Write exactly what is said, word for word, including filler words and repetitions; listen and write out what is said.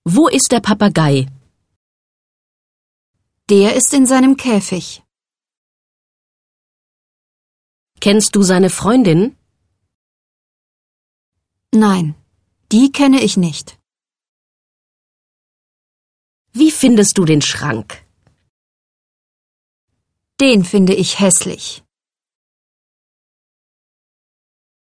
Wo ist der Papagei? Der ist in seinem Käfig. Kennst du seine Freundin? Nein, die kenne ich nicht. Wie findest du den Schrank? Den finde ich hässlich.